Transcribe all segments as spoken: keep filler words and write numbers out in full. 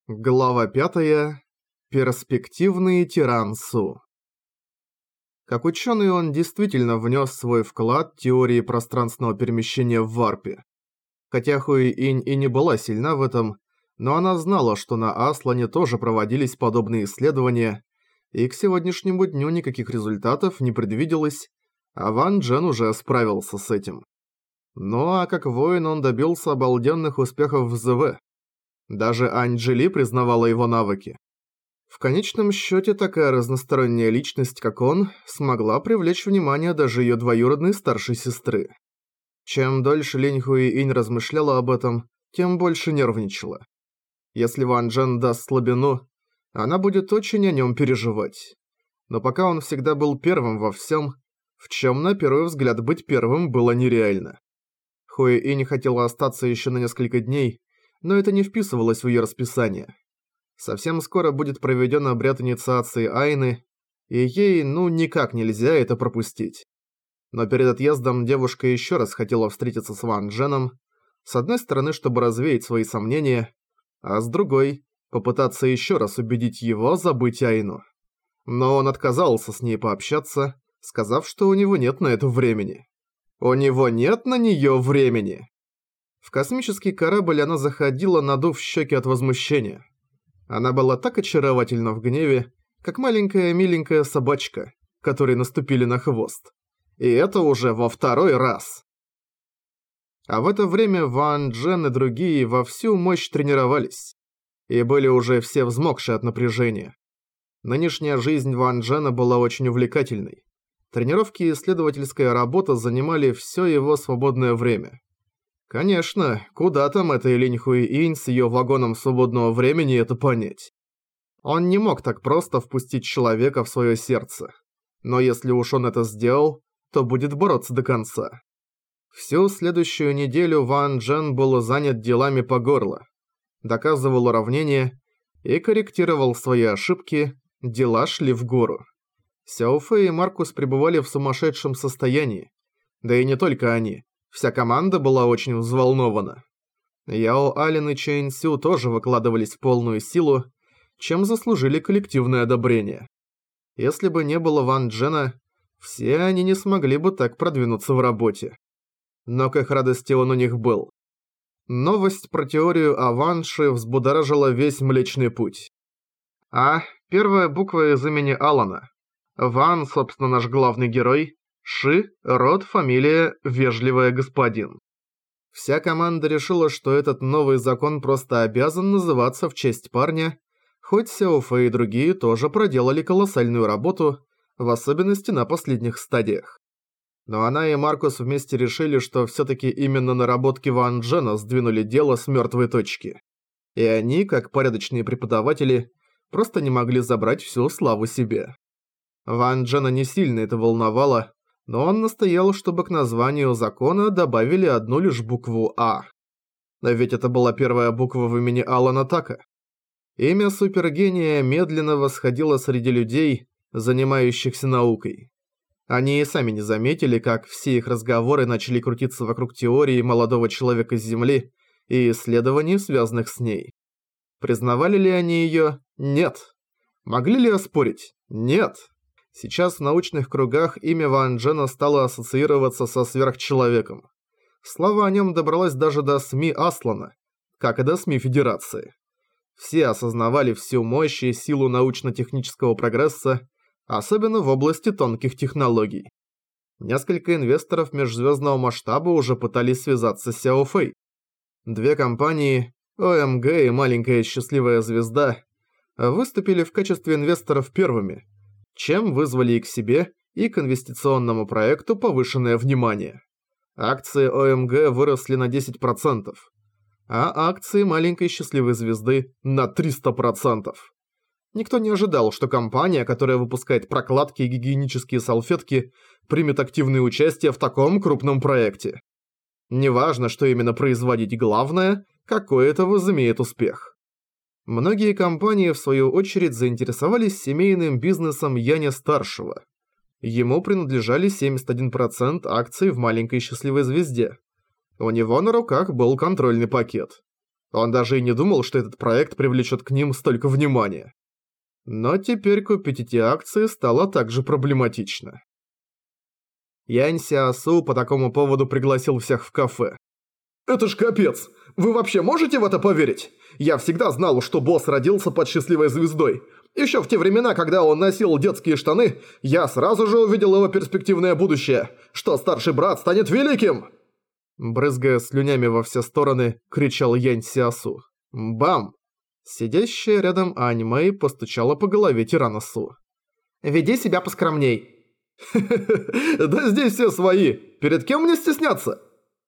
Глава пятая. Перспективный тиран Су. Как ученый он действительно внес свой вклад в теории пространственного перемещения в варпе. Хотя Хуи-Инь и не была сильна в этом, но она знала, что на Аслане тоже проводились подобные исследования, и к сегодняшнему дню никаких результатов не предвиделось, а Ван Джен уже справился с этим. Ну а как воин он добился обалденных успехов в ЗВ. Даже Анджели признавала его навыки. В конечном счете, такая разносторонняя личность, как он, смогла привлечь внимание даже ее двоюродной старшей сестры. Чем дольше Линь Хуи-Инь размышляла об этом, тем больше нервничала. Если Ван Джен даст слабину, она будет очень о нем переживать. Но пока он всегда был первым во всем, в чем на первый взгляд быть первым было нереально. Хуи-Инь хотела остаться еще на несколько дней, но это не вписывалось в ее расписание. Совсем скоро будет проведен обряд инициации Айны, и ей ну никак нельзя это пропустить. Но перед отъездом девушка еще раз хотела встретиться с Ван Дженом, с одной стороны, чтобы развеять свои сомнения, а с другой – попытаться еще раз убедить его забыть Айну. Но он отказался с ней пообщаться, сказав, что у него нет на это времени. У него нет на нее времени! В космический корабль она заходила, надув щеки от возмущения. Она была так очаровательна в гневе, как маленькая миленькая собачка, которой наступили на хвост. И это уже во второй раз. А в это время Ван Джен и другие во всю мощь тренировались. И были уже все взмокшие от напряжения. Нынешняя жизнь Ван Джена была очень увлекательной. Тренировки и исследовательская работа занимали все его свободное время. Конечно, куда там этой Линь Хуи-Инь с ее вагоном свободного времени это понять. Он не мог так просто впустить человека в свое сердце. Но если уж он это сделал, то будет бороться до конца. Всю следующую неделю Ван Джен был занят делами по горло. Доказывал уравнения и корректировал свои ошибки, дела шли в гору. Сяо Фэй и Маркус пребывали в сумасшедшем состоянии. Да и не только они. Вся команда была очень взволнована. Яо Ален и Чэнь Сю тоже выкладывались в полную силу, чем заслужили коллективное одобрение. Если бы не было Ван Джена, все они не смогли бы так продвинуться в работе. Но к их радости он у них был. Новость про теорию Аванши взбудоражила весь Млечный Путь. А. Первая буква из имени Алана. Ван, собственно, наш главный герой. Ши, род, фамилия, вежливая господин. Вся команда решила, что этот новый закон просто обязан называться в честь парня, хоть Сяо Фэй и другие тоже проделали колоссальную работу, в особенности на последних стадиях. Но она и Маркус вместе решили, что все-таки именно наработки Ван Джена сдвинули дело с мертвой точки. И они, как порядочные преподаватели, просто не могли забрать всю славу себе. Ван Джена не сильно это волновало, но он настоял, чтобы к названию закона добавили одну лишь букву «А». А ведь это была первая буква в имени Алана Така. Имя супергения медленно восходило среди людей, занимающихся наукой. Они и сами не заметили, как все их разговоры начали крутиться вокруг теории молодого человека с Земли и исследований, связанных с ней. Признавали ли они ее? Нет. Могли ли оспорить? Нет. Сейчас в научных кругах имя Ван Джена стало ассоциироваться со сверхчеловеком. Слава о нем добралась даже до СМИ Аслана, как и до СМИ Федерации. Все осознавали всю мощь и силу научно-технического прогресса, особенно в области тонких технологий. Несколько инвесторов межзвездного масштаба уже пытались связаться с Сяо Фэй. Две компании, О Эм Гэ и маленькая счастливая звезда, выступили в качестве инвесторов первыми, чем вызвали и к себе, и к инвестиционному проекту повышенное внимание. Акции О Эм Гэ выросли на десять процентов, а акции маленькой счастливой звезды на триста процентов. Никто не ожидал, что компания, которая выпускает прокладки и гигиенические салфетки, примет активное участие в таком крупном проекте. Неважно, что именно производить, главное, какой это возымеет успех. Многие компании, в свою очередь, заинтересовались семейным бизнесом Яня-старшего. Ему принадлежали семьдесят один процент акций в маленькой счастливой звезде. У него на руках был контрольный пакет. Он даже и не думал, что этот проект привлечет к ним столько внимания. Но теперь купить эти акции стало также проблематично. Янь Сяосу по такому поводу пригласил всех в кафе. «Это ж капец! Вы вообще можете в это поверить? Я всегда знал, что босс родился под счастливой звездой. Еще в те времена, когда он носил детские штаны, я сразу же увидел его перспективное будущее, что старший брат станет великим!» Брызгая слюнями во все стороны, кричал Янь Сяосу. Бам! Сидящая рядом Ань Мэй постучала по голове Тираносу. «Веди себя поскромней». «Да здесь все свои. Перед кем мне стесняться?»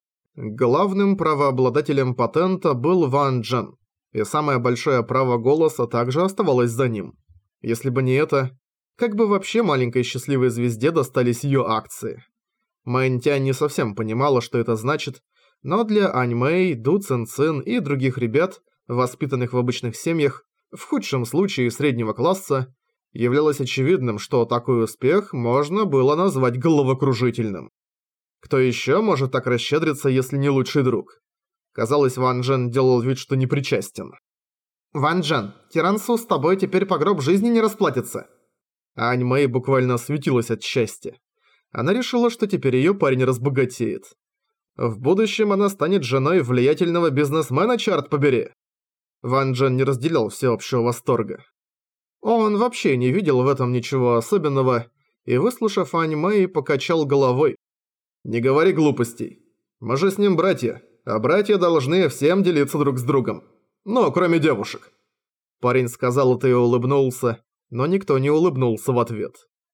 Главным правообладателем патента был Ван Джен, и самое большое право голоса также оставалось за ним. Если бы не это, как бы вообще маленькой счастливой звезде достались ее акции? Мэн Тянь не совсем понимала, что это значит, но для Ань Мэй, Ду Цин Цин и других ребят, воспитанных в обычных семьях, в худшем случае среднего класса, являлось очевидным, что такой успех можно было назвать головокружительным. Кто еще может так расщедриться, если не лучший друг? Казалось, Ван Джен делал вид, что не причастен. «Ван Джен, Тирансу с тобой теперь по гроб жизни не расплатится». Ань Мэй буквально светилась от счастья. Она решила, что теперь ее парень разбогатеет. В будущем она станет женой влиятельного бизнесмена, черт побери. Ван Джен не разделял всеобщего восторга. Он вообще не видел в этом ничего особенного, и, выслушав Ань Мэй, покачал головой. «Не говори глупостей. Мы же с ним братья, а братья должны всем делиться друг с другом. Ну, кроме девушек». Парень сказал это и улыбнулся, но никто не улыбнулся в ответ.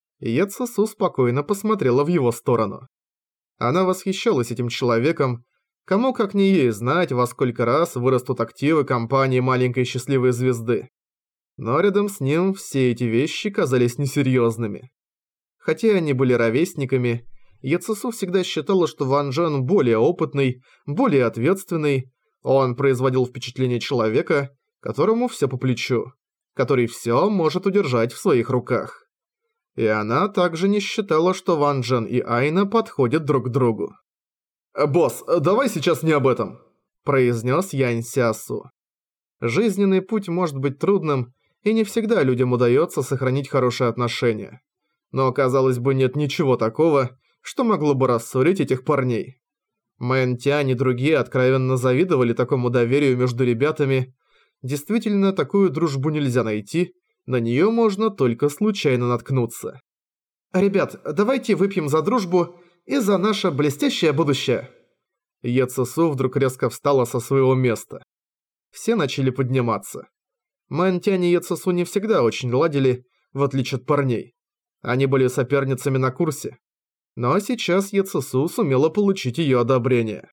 Е Цесу спокойно посмотрела в его сторону. Она восхищалась этим человеком, кому как не ей знать, во сколько раз вырастут активы компании маленькой счастливой звезды. Но рядом с ним все эти вещи казались несерьезными. Хотя они были ровесниками, Е Цесу всегда считала, что Ван Джен более опытный, более ответственный, он производил впечатление человека, которому все по плечу, который все может удержать в своих руках. И она также не считала, что Ван Джен и Айна подходят друг к другу. «Босс, давай сейчас не об этом», – произнес Янь Сяосу. Жизненный путь может быть трудным, и не всегда людям удается сохранить хорошие отношения. Но, казалось бы, нет ничего такого, что могло бы рассорить этих парней. Мэн Тянь и другие откровенно завидовали такому доверию между ребятами. Действительно, такую дружбу нельзя найти, на нее можно только случайно наткнуться. «Ребят, давайте выпьем за дружбу и за наше блестящее будущее». Е Цесу вдруг резко встала со своего места. Все начали подниматься. Мэн Тянь и Е Цесу не всегда очень ладили, в отличие от парней. Они были соперницами на курсе. Но сейчас Е Цесу сумела получить ее одобрение.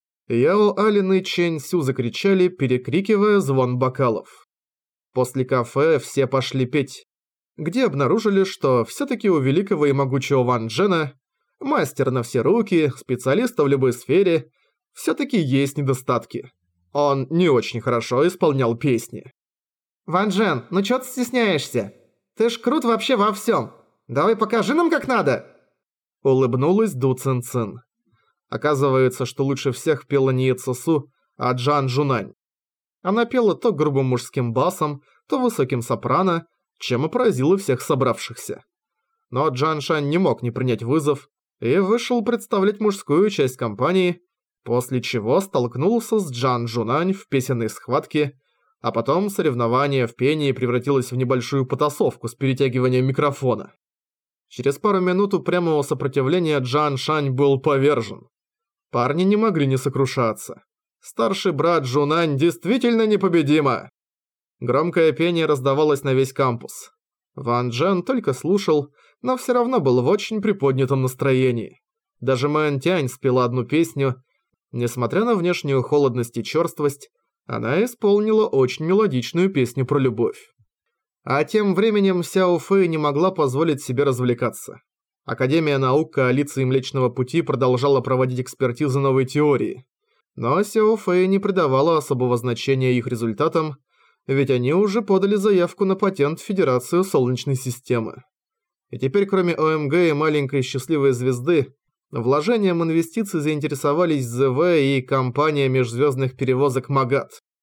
Яо Алин и Чэнь Сю закричали, перекрикивая звон бокалов. После кафе все пошли петь, где обнаружили, что все-таки у великого и могучего Ван Джена, мастер на все руки, специалиста в любой сфере, все-таки есть недостатки. Он не очень хорошо исполнял песни. «Ван Джен, ну чё ты стесняешься? Ты ж крут вообще во всем. Давай покажи нам как надо!» Улыбнулась Ду Цин Цин. Оказывается, что лучше всех пела не Е Цесу, а Джан Жунань. Она пела то грубым мужским басом, то высоким сопрано, чем и поразила всех собравшихся. Но Джан Шань не мог не принять вызов и вышел представлять мужскую часть компании, после чего столкнулся с Джан Жунань в песенной схватке, а потом соревнование в пении превратилось в небольшую потасовку с перетягиванием микрофона. Через пару минут упрямого сопротивления Джан Шань был повержен. Парни не могли не сокрушаться. Старший брат Жунань действительно непобедима. Громкое пение раздавалось на весь кампус. Ван Джен только слушал, но все равно был в очень приподнятом настроении. Даже Мэн Тянь спела одну песню. Несмотря на внешнюю холодность и черствость, она исполнила очень мелодичную песню про любовь. А тем временем Сяо Фэй не могла позволить себе развлекаться. Академия наук коалиции Млечного Пути продолжала проводить экспертизы новой теории. Но Сяо Фэй не придавала особого значения их результатам, ведь они уже подали заявку на патент в Федерацию Солнечной системы. И теперь кроме О М Г и маленькой счастливой звезды, вложением инвестиций заинтересовались З В и компания межзвездных перевозок Магат.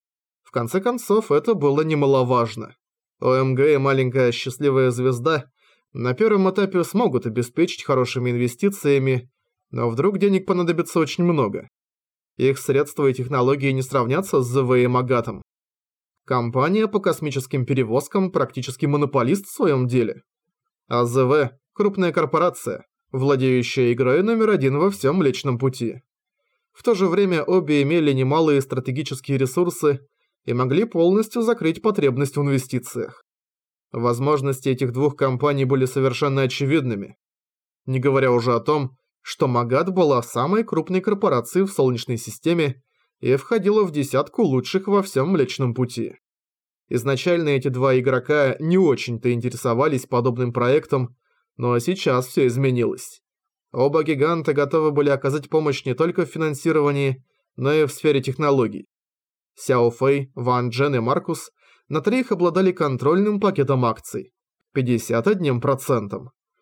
В конце концов, это было немаловажно. ОМГ и маленькая счастливая звезда на первом этапе смогут обеспечить хорошими инвестициями, но вдруг денег понадобится очень много. Их средства и технологии не сравнятся с ЗВ и Магатом. Компания по космическим перевозкам практически монополист в своем деле. А ЗВ – крупная корпорация, владеющая игрой номер один во всем Млечном Пути. В то же время обе имели немалые стратегические ресурсы и могли полностью закрыть потребность в инвестициях. Возможности этих двух компаний были совершенно очевидными. Не говоря уже о том, что Магат была самой крупной корпорацией в Солнечной системе и входила в десятку лучших во всем Млечном Пути. Изначально эти два игрока не очень-то интересовались подобным проектом, но сейчас все изменилось. Оба гиганта готовы были оказать помощь не только в финансировании, но и в сфере технологий. Сяо Фэй, Ван Джен и Маркус на троих обладали контрольным пакетом акций – пятьдесят один процент.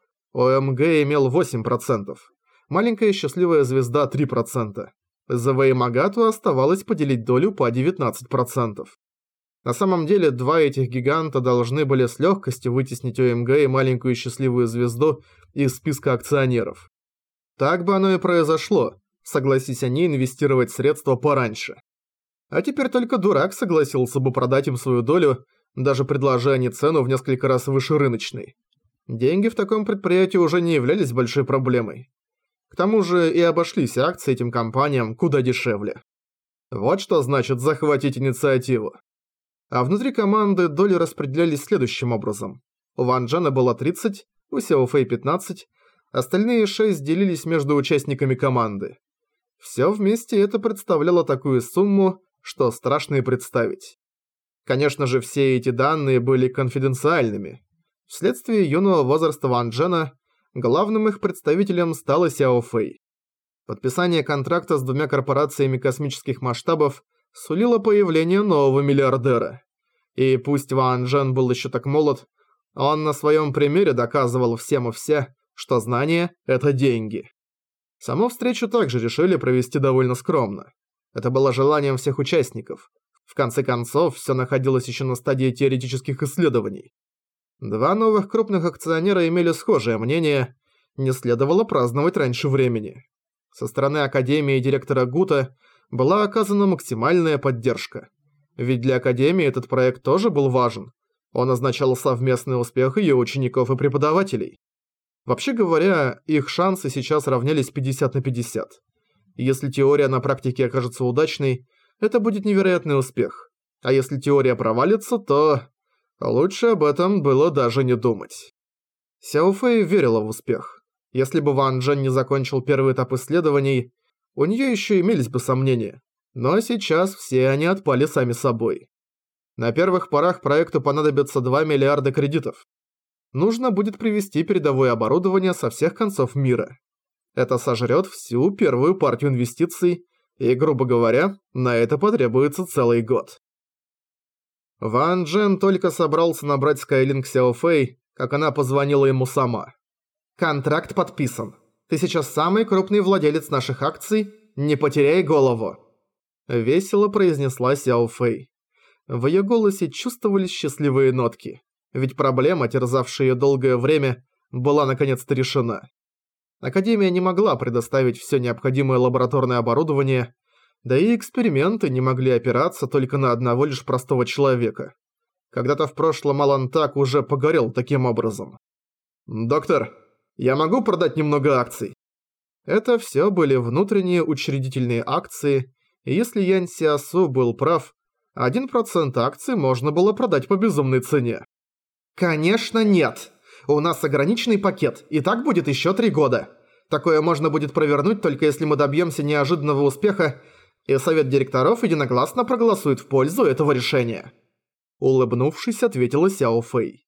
ОМГ имел восемь процентов, маленькая счастливая звезда – три процента. ЗВ и Магату оставалось поделить долю по девятнадцать процентов. На самом деле, два этих гиганта должны были с легкостью вытеснить ОМГ и маленькую счастливую звезду из списка акционеров. Так бы оно и произошло, согласись они инвестировать средства пораньше. А теперь только дурак согласился бы продать им свою долю, даже предложа они цену в несколько раз выше рыночной. Деньги в таком предприятии уже не являлись большой проблемой. К тому же и обошлись акции этим компаниям куда дешевле. Вот что значит захватить инициативу. А внутри команды доли распределялись следующим образом. У Ван Джена было тридцать, у Сяо Фэй пятнадцать, остальные шесть делились между участниками команды. Все вместе это представляло такую сумму, что страшно и представить. Конечно же, все эти данные были конфиденциальными. Вследствие юного возраста Ван Джена главным их представителем стала Сяо Фэй. Подписание контракта с двумя корпорациями космических масштабов сулило появление нового миллиардера. И пусть Ван Джен был еще так молод, он на своем примере доказывал всем и вся, что знания – это деньги. Саму встречу также решили провести довольно скромно. Это было желанием всех участников. В конце концов, все находилось еще на стадии теоретических исследований. Два новых крупных акционера имели схожее мнение, не следовало праздновать раньше времени. Со стороны Академии и директора Гута была оказана максимальная поддержка. Ведь для Академии этот проект тоже был важен. Он означал совместный успех ее учеников и преподавателей. Вообще говоря, их шансы сейчас равнялись пятьдесят на пятьдесят. Если теория на практике окажется удачной, это будет невероятный успех. А если теория провалится, то лучше об этом было даже не думать. Сяо Фэй верила в успех. Если бы Ван Джен не закончил первый этап исследований, у нее еще имелись бы сомнения. Но сейчас все они отпали сами собой. На первых порах проекту понадобится два миллиарда кредитов. Нужно будет привезти передовое оборудование со всех концов мира. Это сожрет всю первую партию инвестиций, и, грубо говоря, на это потребуется целый год. Ван Джен только собрался набрать Скайлинг Сяо Фэй, как она позвонила ему сама. «Контракт подписан. Ты сейчас самый крупный владелец наших акций, не потеряй голову!» Весело произнесла Сяо Фэй. В ее голосе чувствовались счастливые нотки, ведь проблема, терзавшая ее долгое время, была наконец-то решена. Академия не могла предоставить все необходимое лабораторное оборудование, да и эксперименты не могли опираться только на одного лишь простого человека. Когда-то в прошлом Алан Так уже погорел таким образом. «Доктор, я могу продать немного акций?» Это все были внутренние учредительные акции, и если Янь Сиасу был прав, один процент акций можно было продать по безумной цене. «Конечно нет! У нас ограниченный пакет, и так будет еще три года. Такое можно будет провернуть только если мы добьемся неожиданного успеха, и совет директоров единогласно проголосует в пользу этого решения». Улыбнувшись, ответила Сяо Фэй.